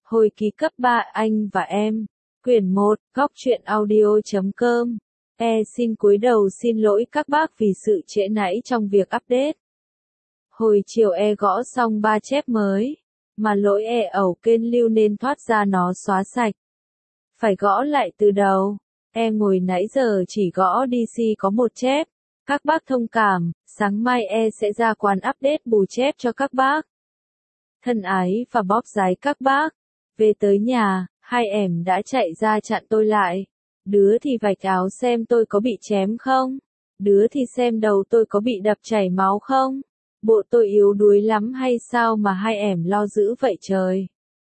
Hồi ký cấp 3 Anh và Em. Quyển 1, Góc truyện audio.com. Xin cúi đầu xin lỗi các bác vì sự trễ nải trong việc update. Hồi chiều gõ xong 3 chép mới, mà lỗi ẩu kênh lưu nên thoát ra nó xóa sạch. Phải gõ lại từ đầu. Ngồi nãy giờ chỉ gõ DC có 1 chép. Các bác thông cảm, sáng mai sẽ ra quán update bù chép cho các bác. Thân ái và bóp giái các bác. Về tới nhà, hai em đã chạy ra chặn tôi lại. Đứa thì vạch áo xem tôi có bị chém không? Đứa thì xem đầu tôi có bị đập chảy máu không? Bộ tôi yếu đuối lắm hay sao mà hai em lo dữ vậy trời?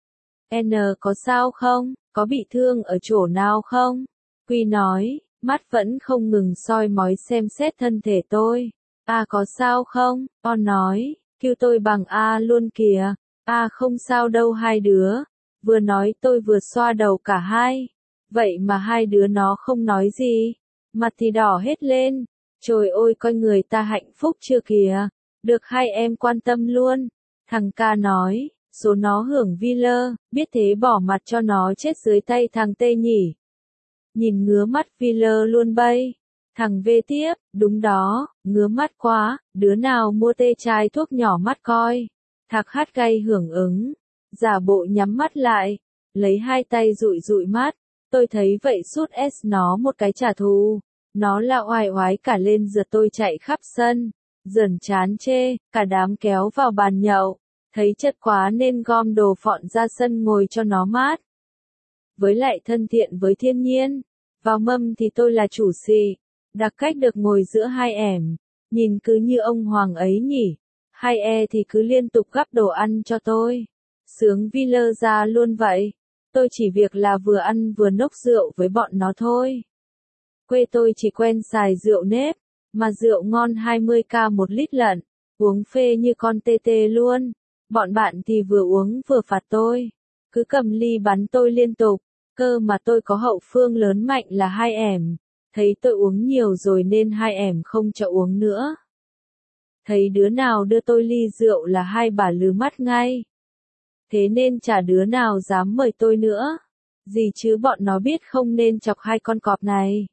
Có sao không? Có bị thương ở chỗ nào không? Quy nói, mắt vẫn không ngừng soi mói xem xét thân thể tôi. Có sao không? O nói, kêu tôi bằng luôn kìa. Không sao đâu hai đứa. Vừa nói tôi vừa xoa đầu cả hai. Vậy mà hai đứa nó không nói gì. Mặt thì đỏ hết lên. Trời ơi coi người ta hạnh phúc chưa kìa. Được hai em quan tâm luôn. Thằng ca nói, số nó hưởng Wheeler, biết thế bỏ mặt cho nó chết dưới tay thằng Tê nhỉ. Nhìn ngứa mắt Wheeler luôn bay. Thằng V tiếp, đúng đó, ngứa mắt quá, đứa nào mua tê chai thuốc nhỏ mắt coi. Thạc hát gay hưởng ứng. Giả bộ nhắm mắt lại, lấy hai tay dụi dụi mắt, tôi thấy vậy sút nó một cái trả thù. Nó la oai oái cả lên giật tôi chạy khắp sân, dần chán chê, cả đám kéo vào bàn nhậu, thấy chất quá nên gom đồ phọn ra sân ngồi cho nó mát. Với lại thân thiện với thiên nhiên, vào mâm thì tôi là chủ xì, đặc cách được ngồi giữa hai em, nhìn cứ như ông hoàng ấy nhỉ, hai thì cứ liên tục gắp đồ ăn cho tôi. Sướng Wheeler ra luôn vậy. Tôi chỉ việc là vừa ăn vừa nốc rượu với bọn nó thôi. Quê tôi chỉ quen xài rượu nếp, mà rượu ngon 20k 1 lít lận, uống phê như con tê tê luôn. Bọn bạn thì vừa uống vừa phạt tôi, cứ cầm ly bắn tôi liên tục, cơ mà tôi có hậu phương lớn mạnh là hai em. Thấy tôi uống nhiều rồi nên hai em không cho uống nữa. Thấy đứa nào đưa tôi ly rượu là hai bà lừ mắt ngay. Thế nên chả đứa nào dám mời tôi nữa. Gì chứ bọn nó biết không nên chọc hai con cọp này.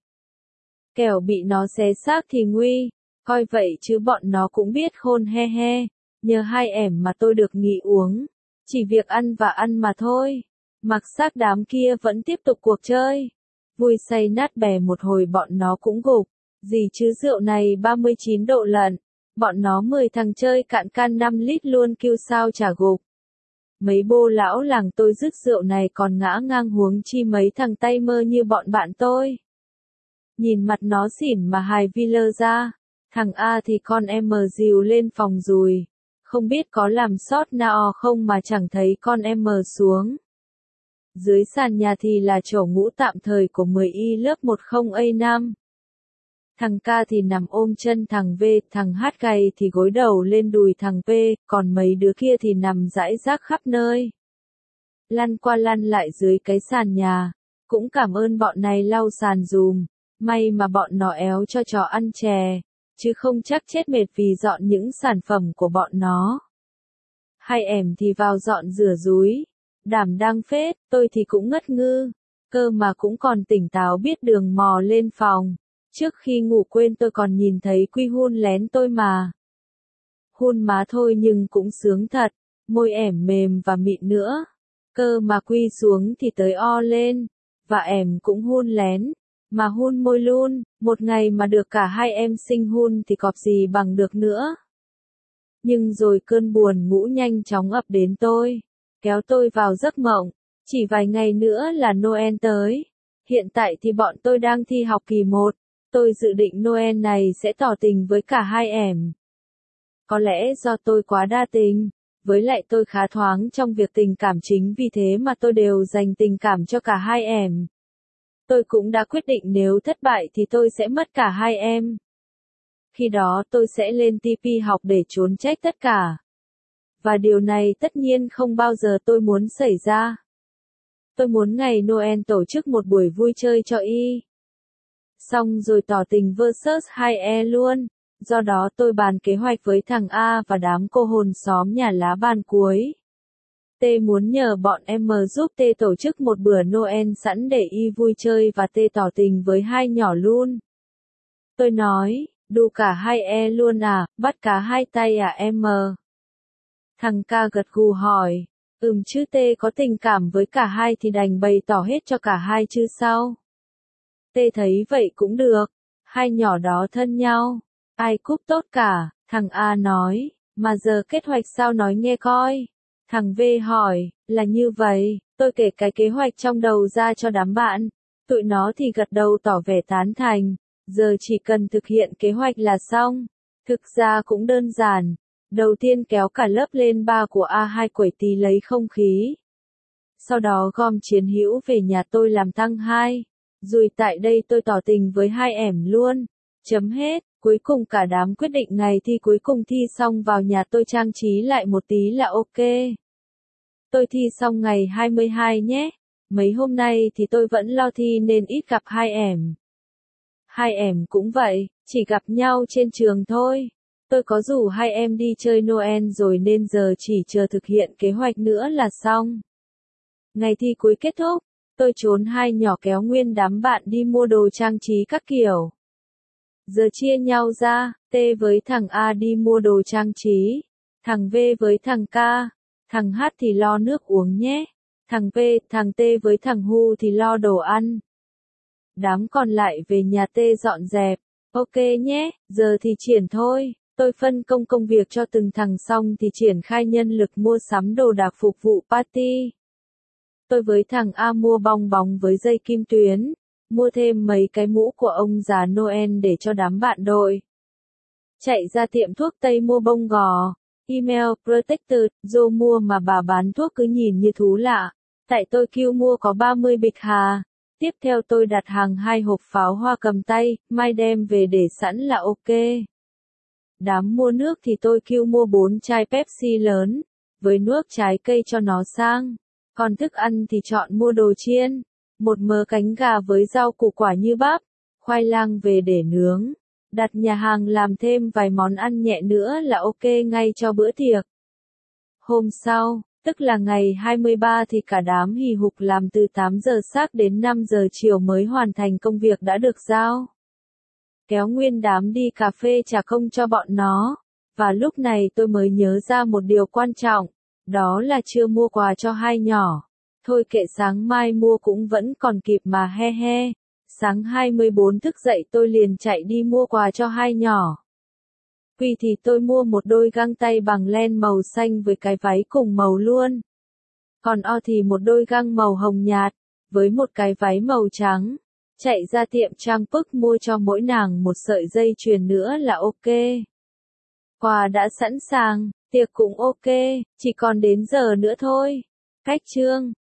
Kẻo bị nó xé xác thì nguy. Coi vậy chứ bọn nó cũng biết khôn he he. Nhờ hai em mà tôi được nghỉ uống. Chỉ việc ăn và ăn mà thôi. Mặc xác đám kia vẫn tiếp tục cuộc chơi. Vui say nát bè một hồi bọn nó cũng gục. Gì chứ rượu này 39 độ lận. Bọn nó 10 thằng chơi cạn can 5 lít luôn kêu sao chả gục. Mấy bô lão làng tôi dứt rượu này còn ngã ngang huống chi mấy thằng tay mơ như bọn bạn tôi. Nhìn mặt nó xỉn mà hài Wheeler ra. Thằng A thì con em dìu lên phòng rồi. Không biết có làm sót nào không mà chẳng thấy con em xuống. Dưới sàn nhà thì là chỗ ngủ tạm thời của 10Y lớp 10A5. Thằng K thì nằm ôm chân thằng V, thằng H gầy thì gối đầu lên đùi thằng P, còn mấy đứa kia thì nằm rải rác khắp nơi. Lăn qua lăn lại dưới cái sàn nhà, cũng cảm ơn bọn này lau sàn dùm, may mà bọn nó éo cho chó ăn chè, chứ không chắc chết mệt vì dọn những sản phẩm của bọn nó. Hai em thì vào dọn rửa dúi, đảm đang phết, tôi thì cũng ngất ngư, cơ mà cũng còn tỉnh táo biết đường mò lên phòng. Trước khi ngủ quên tôi còn nhìn thấy Quy hun lén tôi mà. Hun má thôi nhưng cũng sướng thật, môi ẻm mềm và mịn nữa. Cơ mà Quy xuống thì tới o lên, và em cũng hun lén, mà hun môi luôn, một ngày mà được cả hai em sinh hun thì cọp gì bằng được nữa. Nhưng rồi cơn buồn ngủ nhanh chóng ập đến tôi, kéo tôi vào giấc mộng, chỉ vài ngày nữa là Noel tới. Hiện tại thì bọn tôi đang thi học kỳ 1. Tôi dự định Noel này sẽ tỏ tình với cả hai em. Có lẽ do tôi quá đa tình, với lại tôi khá thoáng trong việc tình cảm chính vì thế mà tôi đều dành tình cảm cho cả hai em. Tôi cũng đã quyết định nếu thất bại thì tôi sẽ mất cả hai em. Khi đó tôi sẽ lên TP học để trốn trách tất cả. Và điều này tất nhiên không bao giờ tôi muốn xảy ra. Tôi muốn ngày Noel tổ chức một buổi vui chơi cho y. Xong rồi tỏ tình versus 2E luôn, do đó tôi bàn kế hoạch với thằng A và đám cô hồn xóm nhà lá bàn cuối. T muốn nhờ bọn em giúp T tổ chức một bữa Noel sẵn để y vui chơi và T tỏ tình với hai nhỏ luôn. Tôi nói, đu cả hai e luôn à, bắt cá hai tay à em? Thằng ca gật gù hỏi, chứ T có tình cảm với cả hai thì đành bày tỏ hết cho cả hai chứ sao? T thấy vậy cũng được, hai nhỏ đó thân nhau, ai cúp tốt cả, thằng A nói, mà giờ kế hoạch sao nói nghe coi. Thằng V hỏi, là như vậy, tôi kể cái kế hoạch trong đầu ra cho đám bạn, tụi nó thì gật đầu tỏ vẻ tán thành, giờ chỉ cần thực hiện kế hoạch là xong, thực ra cũng đơn giản. Đầu tiên kéo cả lớp lên bar của A2 quẩy tí lấy không khí. Sau đó gom chiến hữu về nhà tôi làm tăng 2. Rồi tại đây tôi tỏ tình với hai ẻm luôn. Chấm hết. Cuối cùng cả đám quyết định ngày thi cuối cùng thi xong vào nhà tôi trang trí lại một tí là ok. Tôi thi xong ngày 22 nhé. Mấy hôm nay thì tôi vẫn lo thi nên ít gặp hai ẻm. Hai ẻm cũng vậy, chỉ gặp nhau trên trường thôi. Tôi có rủ hai em đi chơi Noel rồi nên giờ chỉ chờ thực hiện kế hoạch nữa là xong. Ngày thi cuối kết thúc, tôi trốn hai nhỏ kéo nguyên đám bạn đi mua đồ trang trí các kiểu. Giờ chia nhau ra, T với thằng A đi mua đồ trang trí, thằng V với thằng K, thằng H thì lo nước uống nhé, thằng P, thằng T với thằng Hu thì lo đồ ăn. Đám còn lại về nhà T dọn dẹp, ok nhé, giờ thì triển thôi. Tôi phân công công việc cho từng thằng xong thì triển khai nhân lực mua sắm đồ đạc phục vụ party. Tôi với thằng A mua bong bóng với dây kim tuyến, mua thêm mấy cái mũ của ông già Noel để cho đám bạn đội. Chạy ra tiệm thuốc Tây mua bông gò, email, protector, Joe mua mà bà bán thuốc cứ nhìn như thú lạ. Tại tôi kêu mua có 30 bịch hà. Tiếp theo tôi đặt hàng 2 hộp pháo hoa cầm tay, mai đem về để sẵn là ok. Đám mua nước thì tôi kêu mua 4 chai Pepsi lớn, với nước trái cây cho nó sang. Còn thức ăn thì chọn mua đồ chiên, một mớ cánh gà với rau củ quả như bắp, khoai lang về để nướng. Đặt nhà hàng làm thêm vài món ăn nhẹ nữa là ok ngay cho bữa tiệc. Hôm sau, tức là ngày 23 thì cả đám hì hục làm từ 8 giờ sáng đến 5 giờ chiều mới hoàn thành công việc đã được giao. Kéo nguyên đám đi cà phê trả công cho bọn nó. Và lúc này tôi mới nhớ ra một điều quan trọng, đó là chưa mua quà cho hai nhỏ. Thôi kệ sáng mai mua cũng vẫn còn kịp mà he he. Sáng 24 thức dậy tôi liền chạy đi mua quà cho hai nhỏ. Vì thì tôi mua một đôi găng tay bằng len màu xanh với cái váy cùng màu luôn. Còn O thì một đôi găng màu hồng nhạt, với một cái váy màu trắng. Chạy ra tiệm trang sức mua cho mỗi nàng một sợi dây chuyền nữa là ok. Quà đã sẵn sàng, tiệc cũng ok, chỉ còn đến giờ nữa thôi. Cách chương